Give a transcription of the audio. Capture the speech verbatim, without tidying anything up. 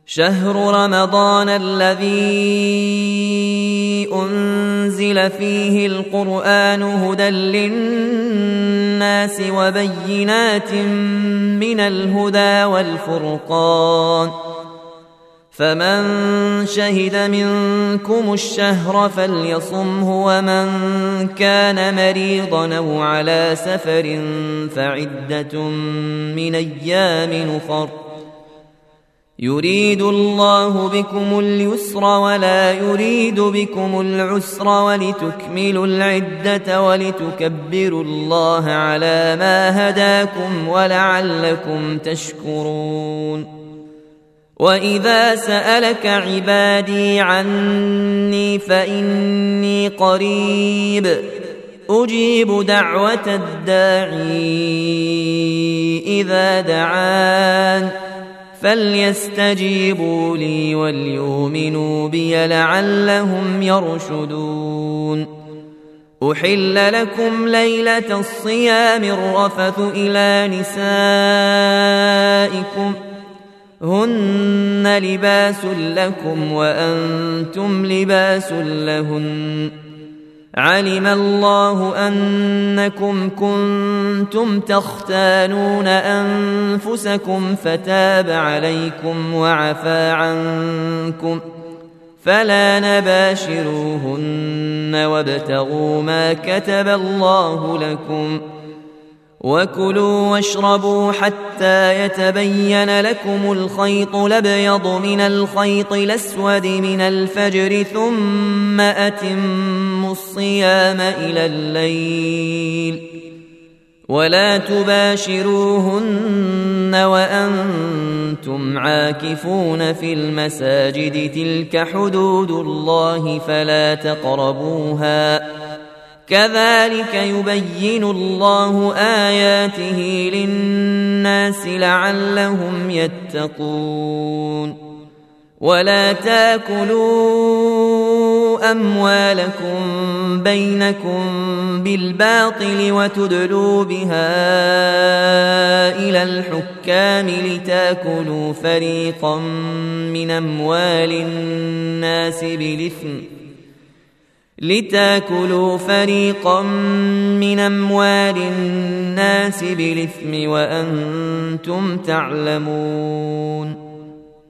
شهر رمضان الذي أنزل فيه القرآن هدى للناس وبينات من الهدى والفرقان، فمن شهد منكم الشهر فليصمه، ومن كان مريضا أو على سفر فعدة من أيام أخر، يريد الله بكم اليسر ولا يريد بكم العسر، ولتكملوا العدة ولتكبروا الله على ما هداكم ولعلكم تشكرون. وإذا سألك عبادي عني فإني قريب أجيب دعوة الداعي إذا دعان، فليستجيبوا لي وليؤمنوا بي لعلهم يرشدون. أحل لكم ليلة الصيام الرفث إلى نسائكم هن لباس لكم وأنتم لباس لهن، علم الله أنكم كنتم تختانون أنفسكم فتاب عليكم وعفى عنكم، فلا نباشروهن وابتغوا ما كتب الله لكم، وكلوا واشربوا حتى يتبين لكم الخيط الأبيض من الخيط الأسود من الفجر، ثم أتموا الصيام إلى الليل، ولا تباشروهن وأنتم عاكفون في المساجد، تلك حدود الله فلا تقربوها، كذلك يبين الله آياته للناس لعلهم يتقون. ولا تاكلوا أموالكم بينكم بالباطل وتدلوا بها إلى الحكام لتاكلوا فريقا من أموال الناس بالإثم لتاكلوا فريقا من أموال الناس بالإثم وأنتم تعلمون.